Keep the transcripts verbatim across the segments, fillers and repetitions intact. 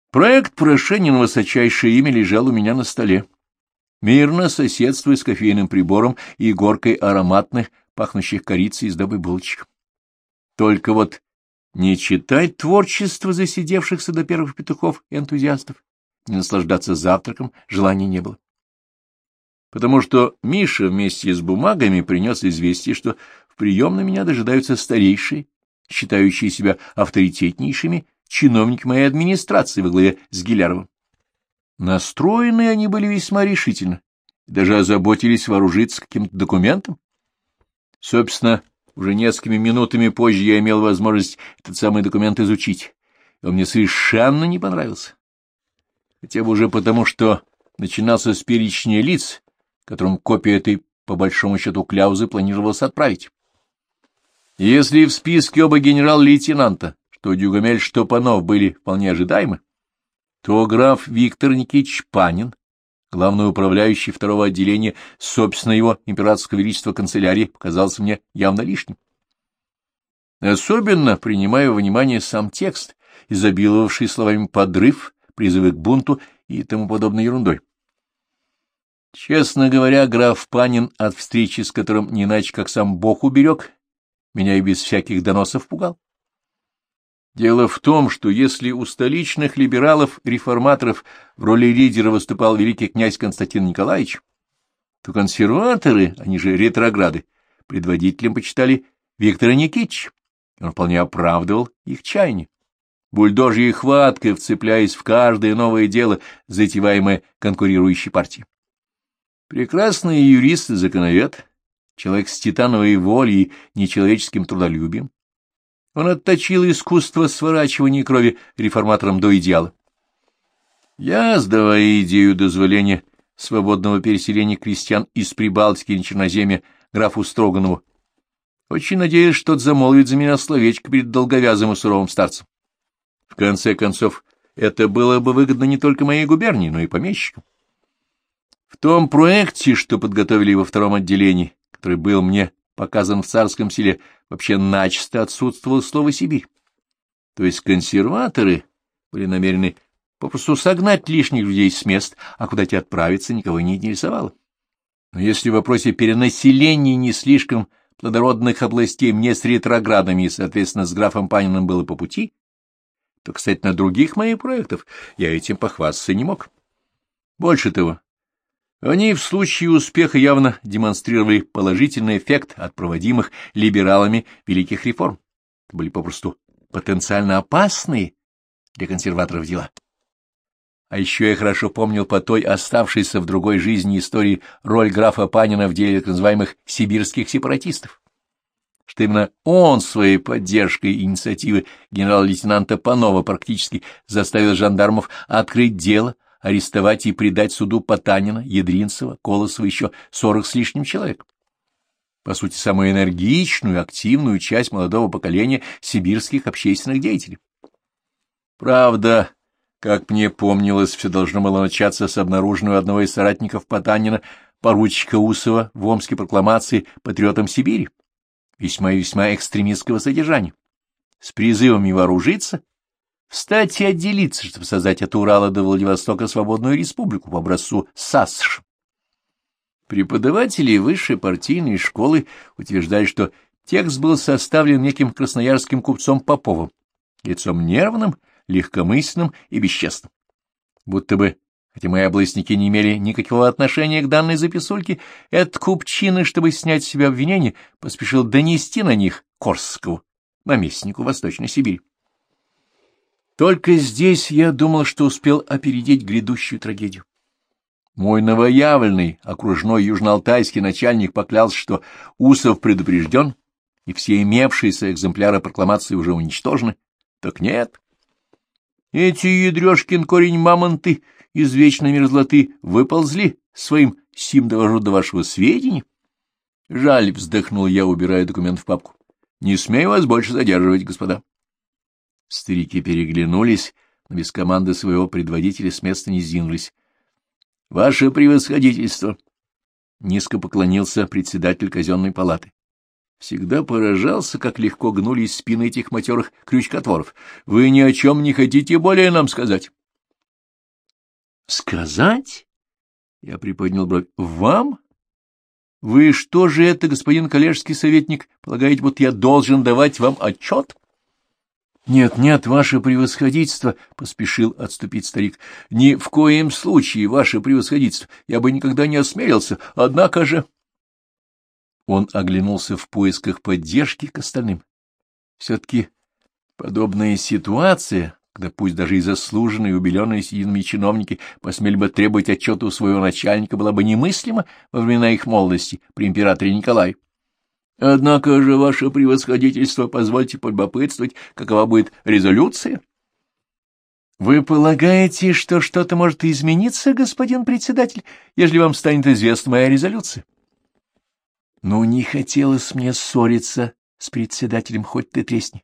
Проект прошения на высочайшее имя лежал у меня на столе, мирно соседствуя с кофейным прибором и горкой ароматных, пахнущих корицей издобы булочек. Только вот не читать творчество засидевшихся до первых петухов и энтузиастов, не наслаждаться завтраком желания не было. Потому что Миша вместе с бумагами принес известие, что в приемной меня дожидаются старейшие, считающие себя авторитетнейшими, чиновники моей администрации во главе с Гиляровым. Настроены они были весьма решительно, и даже озаботились вооружиться каким-то документом. Собственно, уже несколькими минутами позже я имел возможность этот самый документ изучить, и он мне совершенно не понравился. Хотя бы уже потому, что начинался с перечня лиц, которым копию этой, по большому счету, кляузы планировалось отправить. Если в списке оба генерал-лейтенанта, что Дюгамель, что Панов, были вполне ожидаемы, то граф Виктор Никитич Панин, главный управляющий второго отделения, собственно, его императорского величества канцелярии, показался мне явно лишним. Особенно принимая во внимание сам текст, изобиловавший словами «подрыв», «призывы к бунту» и тому подобной ерундой. Честно говоря, граф Панин, от встречи с которым не иначе как сам Бог уберег, меня и без всяких доносов пугал. Дело в том, что если у столичных либералов-реформаторов в роли лидера выступал великий князь Константин Николаевич, то консерваторы, они же ретрограды, предводителем почитали Виктора Никитича, и он вполне оправдывал их чаяние, бульдожьей хваткой вцепляясь в каждое новое дело, затеваемое конкурирующей партией. Прекрасный юрист и законовед, человек с титановой волей и нечеловеческим трудолюбием, он отточил искусство сворачивания крови реформаторам до идеала. Я, сдавая идею дозволения свободного переселения крестьян из Прибалтики на Черноземье графу Строганову, очень надеюсь, что тот замолвит за меня словечко перед долговязым и суровым старцем. В конце концов, это было бы выгодно не только моей губернии, но и помещикам. В том проекте, что подготовили во втором отделении, который был мне показан в Царском селе, вообще начисто отсутствовало слово «Сибирь». То есть консерваторы были намерены попросту согнать лишних людей с мест, а куда те отправиться никого не интересовало. Но если в вопросе перенаселения не слишком плодородных областей мне с ретроградами и, соответственно, с графом Паниным было по пути, то, кстати, на других моих проектов я этим похвастаться не мог. Больше того, они в случае успеха явно демонстрировали положительный эффект от проводимых либералами великих реформ. Это были попросту потенциально опасные для консерваторов дела. А еще я хорошо помнил по той оставшейся в другой жизни истории роль графа Панина в деле так называемых сибирских сепаратистов, что именно он своей поддержкой инициативы генерал-лейтенанта Панова практически заставил жандармов открыть дело, арестовать и предать суду Потанина, Ядринцева, Колосова, еще сорок с лишним человек. По сути, самую энергичную, активную часть молодого поколения сибирских общественных деятелей. Правда, как мне помнилось, все должно было начаться с обнаруженного одного из соратников Потанина, поручика Усова, в Омской прокламации патриотом Сибири, весьма и весьма экстремистского содержания, с призывом вооружиться, встать и отделиться, чтобы создать от Урала до Владивостока свободную республику по образцу САСШ. Преподаватели высшей партийной школы утверждали, что текст был составлен неким красноярским купцом Поповым, лицом нервным, легкомысленным и бесчестным. Будто бы, хотя мои областники не имели никакого отношения к данной записульке, этот купчина, чтобы снять с себя обвинение, поспешил донести на них Корсакову, наместнику Восточной Сибири. Только здесь я думал, что успел опередить грядущую трагедию. Мой новоявленный окружной южноалтайский начальник поклялся, что Усов предупрежден, и все имевшиеся экземпляры прокламации уже уничтожены. Так нет. Эти ядрёшкин корень мамонты из вечной мерзлоты выползли своим сим довожу до вашего сведения. Жаль, вздохнул я, убирая документ в папку. Не смею вас больше задерживать, господа. Старики переглянулись, но без команды своего предводителя с места не сдвинулись. — Ваше превосходительство! — низко поклонился председатель казенной палаты. Всегда поражался, как легко гнулись спины этих матерых крючкотворов. — Вы ни о чем не хотите более нам сказать? — Сказать? — я приподнял бровь. — Вам? Вы что же это, господин коллежский советник, полагаете, будто я должен давать вам отчет? — Нет, нет, ваше превосходительство, — поспешил отступить старик. — Ни в коем случае, ваше превосходительство, я бы никогда не осмелился, однако же... Он оглянулся в поисках поддержки к остальным. Все-таки подобная ситуация, когда пусть даже и заслуженные, убеленные сединами чиновники посмели бы требовать отчета у своего начальника, была бы немыслима во времена их молодости при императоре Николае. Однако же, ваше превосходительство, позвольте полюбопытствовать, какова будет резолюция? — Вы полагаете, что что-то может измениться, господин председатель, ежели вам станет известна моя резолюция? — Ну, не хотелось мне ссориться с председателем, хоть ты тресни.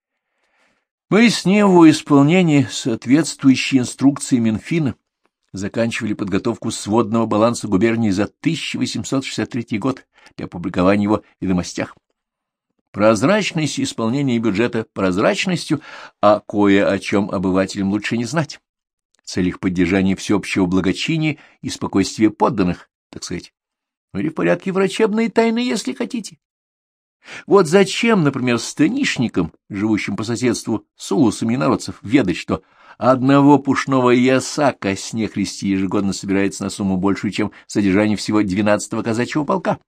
Мы с ним в исполнении соответствующей инструкции Минфина заканчивали подготовку сводного баланса губернии за тысяча восемьсот шестьдесят третий год для опубликования его в «Ведомостях». Прозрачность исполнения бюджета прозрачностью, а кое о чем обывателям лучше не знать, в целях поддержания всеобщего благочиния и спокойствия подданных, так сказать, или в порядке врачебной тайны, если хотите. Вот зачем, например, станишникам, живущим по соседству с улусами инородцев, ведать, что одного пушного ясака с нехристи ежегодно собирается на сумму большую, чем содержание всего двенадцатого казачьего полка?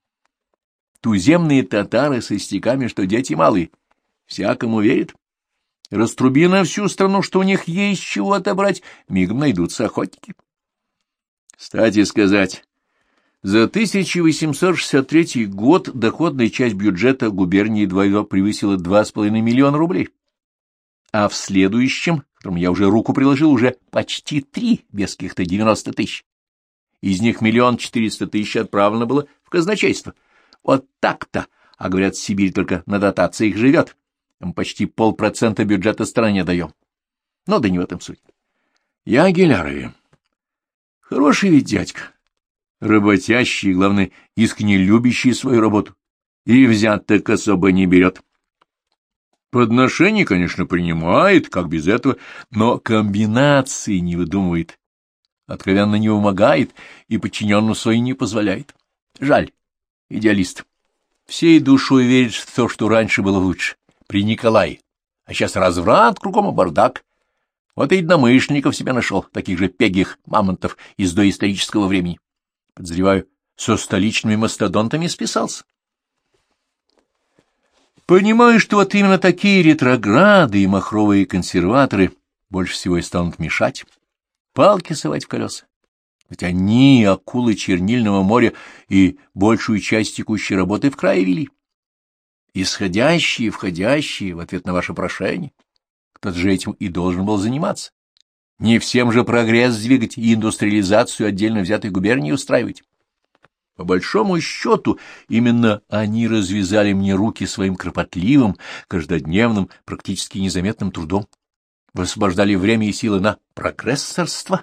Туземные татары со стеками, что дети малые, всякому верят. Раструби на всю страну, что у них есть чего отобрать, мигом найдутся охотники. Кстати сказать, за тысяча восемьсот шестьдесят третий год доходная часть бюджета губернии едва превысила два с половиной миллиона рублей, а в следующем, к которому я уже руку приложил, уже почти три, без каких-то девяноста тысяч. Из них миллион четыреста тысяч отправлено было в казначейство. Вот так-то, а говорят, Сибирь только на дотациях живет. Мы почти полпроцента бюджета стране даем. Но да не в этом суть. Я о Гелярове. Хороший ведь дядька. Работящий, главное, искренне любящий свою работу. И взяток особо не берет. Подношения, конечно, принимает, как без этого, но комбинации не выдумывает. Откровенно не вымогает и подчиненному своим не позволяет. Жаль. Идеалист. Всей душой верит в то, что раньше было лучше, при Николае. А сейчас разврат, кругом бардак. Вот и единомышленников себе нашел, таких же пегих мамонтов из доисторического времени. Подозреваю, со столичными мастодонтами списался. Понимаю, что вот именно такие ретрограды и махровые консерваторы больше всего и станут мешать, палки совать в колеса. Ведь они, акулы чернильного моря, и большую часть текущей работы в крае вели. Исходящие и входящие в ответ на ваше прошение. Кто-то же этим и должен был заниматься. Не всем же прогресс двигать и индустриализацию отдельно взятой губернии устраивать. По большому счету, именно они развязали мне руки своим кропотливым, каждодневным, практически незаметным трудом. Высвобождали время и силы на прогрессорство.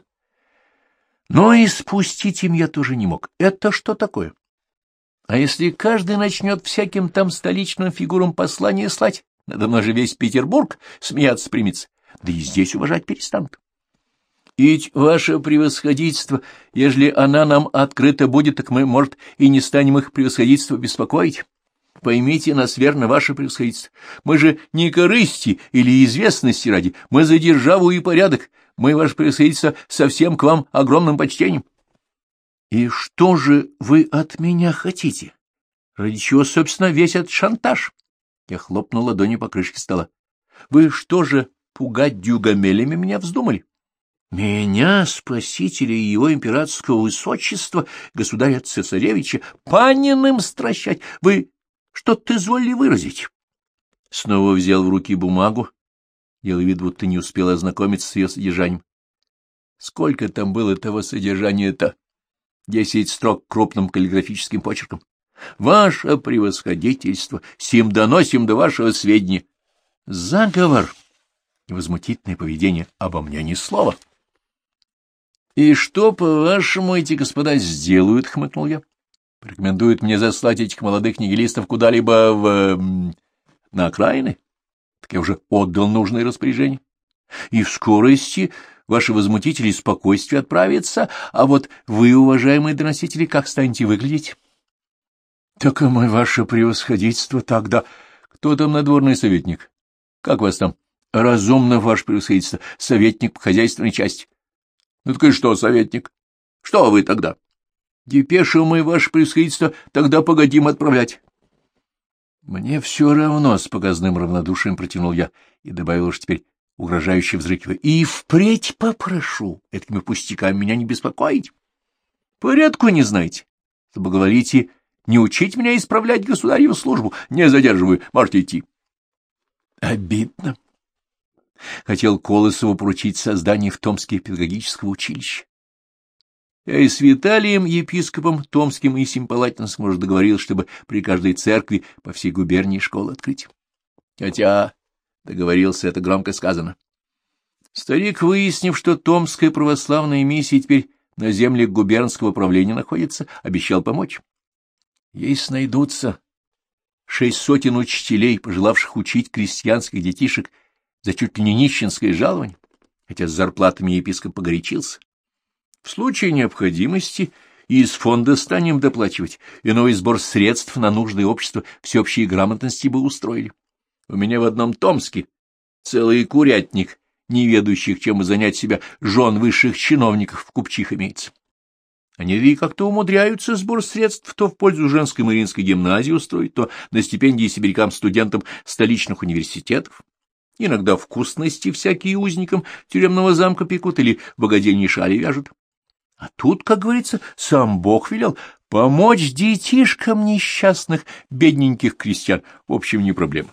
Но и спустить им я тоже не мог. Это что такое? А если каждый начнет всяким там столичным фигурам послания слать, надо мной же весь Петербург смеяться примется, да и здесь уважать перестанут. Ведь ваше превосходительство, ежели она нам открыта будет, так мы, может, и не станем их превосходительство беспокоить. Поймите нас верно, ваше превосходительство. Мы же не корысти или известности ради, мы за державу и порядок. Мы, ваше превосходительство, совсем к вам огромным почтением. — И что же вы от меня хотите? Ради чего, собственно, весь этот шантаж? Я хлопнул ладонью по крышке стола. — Вы что же, пугать дюгамелями меня вздумали? Меня, спасителя и его императорского высочества, государя-цесаревича, Паниным стращать? Вы что-то изволили выразить? Снова взял в руки бумагу. Делая вид, будто не успел ознакомиться с ее содержанием. Сколько там было того содержания-то? Десять строк крупным каллиграфическим почерком. Ваше превосходительство, сим доносим до вашего сведения. Заговор и возмутительное поведение, обо мне ни слова. И что, по-вашему, эти господа сделают, хмыкнул я. Порекомендуют мне заслать этих молодых нигилистов куда-либо в... на окраины? Так я уже отдал нужное распоряжение. И в скорости ваши возмутители спокойствия отправятся, а вот вы, уважаемые доносители, как станете выглядеть? — Так и мы, ваше превосходительство, тогда... Кто там надворный советник? Как вас там? — Разумно, ваше превосходительство, советник по хозяйственной части. — Ну так и что, советник? Что вы тогда? — Депешу мы, ваше превосходительство, тогда погодим отправлять. — Мне все равно, — с показным равнодушием протянул я и добавил уж теперь, угрожающе взрыкивая, — и впредь попрошу этими пустяками меня не беспокоить. Порядку не знаете. Соблаговолите не учить меня исправлять государеву службу. Не задерживаю, можете идти. Обидно. Хотел Колосову поручить создание в Томске педагогического училища. Я и с Виталием, епископом Томским и Семипалатинским уже договорился, чтобы при каждой церкви по всей губернии школу открыть. Хотя договорился, это громко сказано. Старик, выяснив, что Томская православная миссия теперь на земле губернского правления находится, обещал помочь. Если найдутся шесть сотен учителей, пожелавших учить крестьянских детишек за чуть ли не нищенское жалование, хотя с зарплатами епископ погорячился, в случае необходимости и из фонда станем доплачивать, и новый сбор средств на нужды общества всеобщей грамотности бы устроили. У меня в одном Томске целый курятник, не ведущих, чем занять себя, жен высших чиновников в купчих имеется. Они и как-то умудряются сбор средств то в пользу женской Мариинской гимназии устроить, то на стипендии сибирякам-студентам столичных университетов. Иногда вкусности всякие узникам тюремного замка пекут или богадельни шали вяжут. А тут, как говорится, сам Бог велел помочь детишкам несчастных, бедненьких крестьян. В общем, не проблема.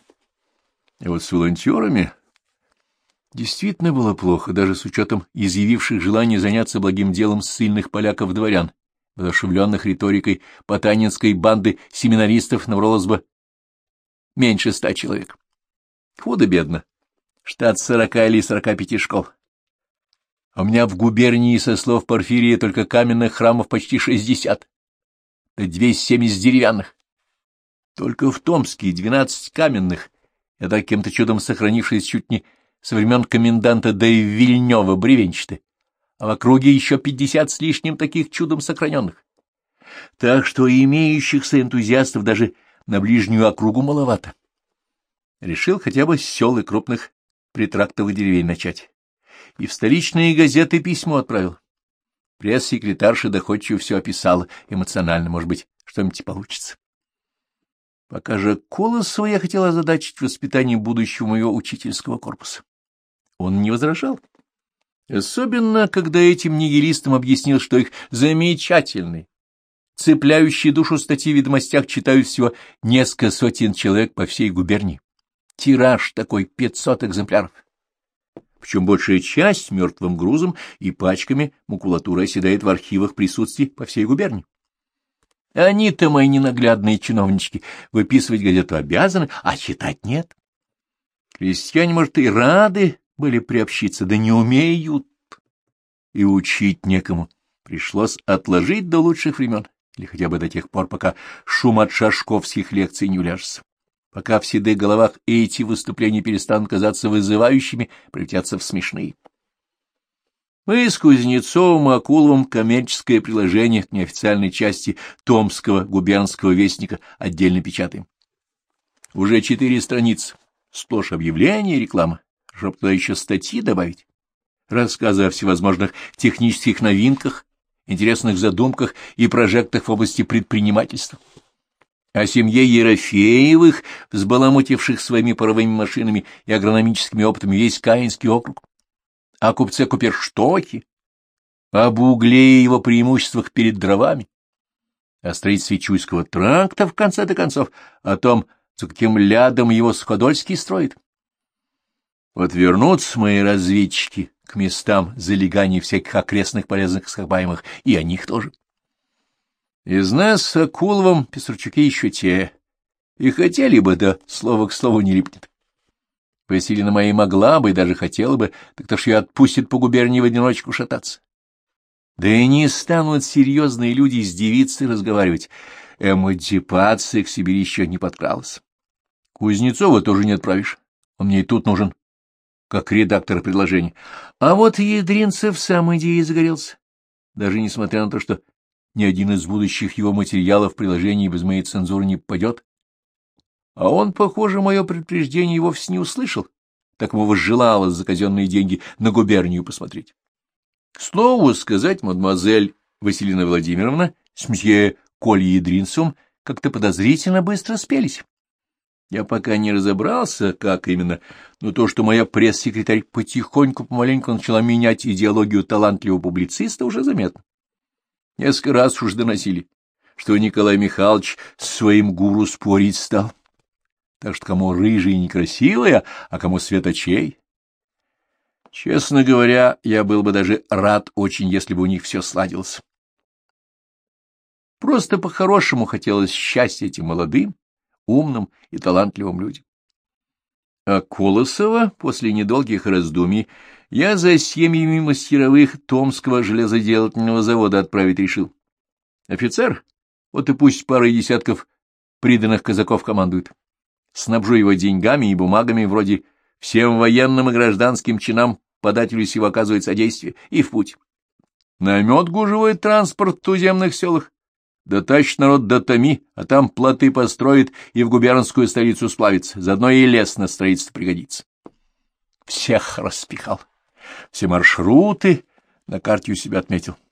А вот с волонтерами действительно было плохо, даже с учетом изъявивших желание заняться благим делом ссыльных поляков-дворян, воодушевленных риторикой потанинской банды семинаристов набралось бы меньше ста человек. Худо-бедно. Штат сорока или сорока пяти школ. А у меня в губернии, со слов Порфирия, только каменных храмов почти шестьдесят, да двести семьдесят деревянных. Только в Томске двенадцать каменных, это каким-то чудом сохранившись чуть не со времен коменданта да и Вильнёва бревенчатые, а в округе еще пятьдесят с лишним таких чудом сохраненных. Так что имеющихся энтузиастов даже на ближнюю округу маловато. Решил хотя бы с сел и крупных притрактовых деревень начать. И в столичные газеты письмо отправил. Пресс-секретарша доходчиво все описала, эмоционально, может быть, что-нибудь получится. Пока же Колосова я хотел озадачить воспитанием будущего моего учительского корпуса. Он не возражал. Особенно, когда этим нигилистам объяснил, что их замечательные, цепляющие душу статьи в ведомостях читают всего несколько сотен человек по всей губернии. Тираж такой пятьсот экземпляров. Причем большая часть мертвым грузом и пачками макулатуры оседает в архивах присутствий по всей губернии. Они-то, мои ненаглядные чиновнички, выписывать газету обязаны, а читать нет. Крестьяне, может, и рады были приобщиться, да не умеют. И учить некому. Пришлось отложить до лучших времен, или хотя бы до тех пор, пока шум от шашковских лекций не уляжется. Пока в седых головах эти выступления перестанут казаться вызывающими, превратятся в смешные. Мы с Кузнецовым и Акуловым коммерческое приложение к неофициальной части Томского губернского вестника отдельно печатаем. Уже четыре страницы, сплошь объявления и реклама, чтобы туда еще статьи добавить, рассказы о всевозможных технических новинках, интересных задумках и прожектах в области предпринимательства. О семье Ерофеевых, взбаламутивших своими паровыми машинами и агрономическими опытами весь Каинский округ. О купце Куперштохе, об угле и его преимуществах перед дровами, о строительстве Чуйского тракта, в конце-то концов, о том, за каким лядом его Суходольский строит. Вот вернутся мои разведчики к местам залеганий всяких окрестных полезных ископаемых, и о них тоже. Из нас с Акуловым Писарчуки еще те, и хотели бы, да слово к слову не липнет. Василина моя могла бы и даже хотела бы, так то ж ее отпустит по губернии в одиночку шататься. Да и не станут серьезные люди с девицей разговаривать. Эмансипация к Сибири еще не подкралась. Кузнецова тоже не отправишь, он мне и тут нужен. как редактор предложения. А вот Ядринцев сам идеей загорелся, даже несмотря на то, что ни один из будущих его материалов в приложении без моей цензуры не попадет. А он, похоже, мое предупреждение вовсе не услышал, так ему возжелалось за казенные деньги на губернию посмотреть. К слову сказать, мадемуазель Василина Владимировна с мсье Колей Ядринцевым как-то подозрительно быстро спелись. Я пока не разобрался, как именно, но то, что моя пресс-секретарь потихоньку-помаленьку начала менять идеологию талантливого публициста, уже заметно. Несколько раз уж доносили, что Николай Михайлович с своим гуру спорить стал. Так что кому рыжая и некрасивая, а кому свет очей. Честно говоря, я был бы даже рад очень, если бы у них все сладилось. Просто по-хорошему хотелось счастья этим молодым, умным и талантливым людям. А Колосова после недолгих раздумий я за семьями мастеровых Томского железоделательного завода отправить решил. Офицер, вот и пусть парой десятков приданных казаков командует. Снабжу его деньгами и бумагами, вроде всем военным и гражданским чинам подателю сего оказывает содействие, и в путь. Наймет гужевой транспорт в туземных селах, дотащит народ до Томи, а там плоты построит и в губернскую столицу сплавится, заодно и лес на строительство пригодится. Всех распихал, все маршруты на карте у себя отметил.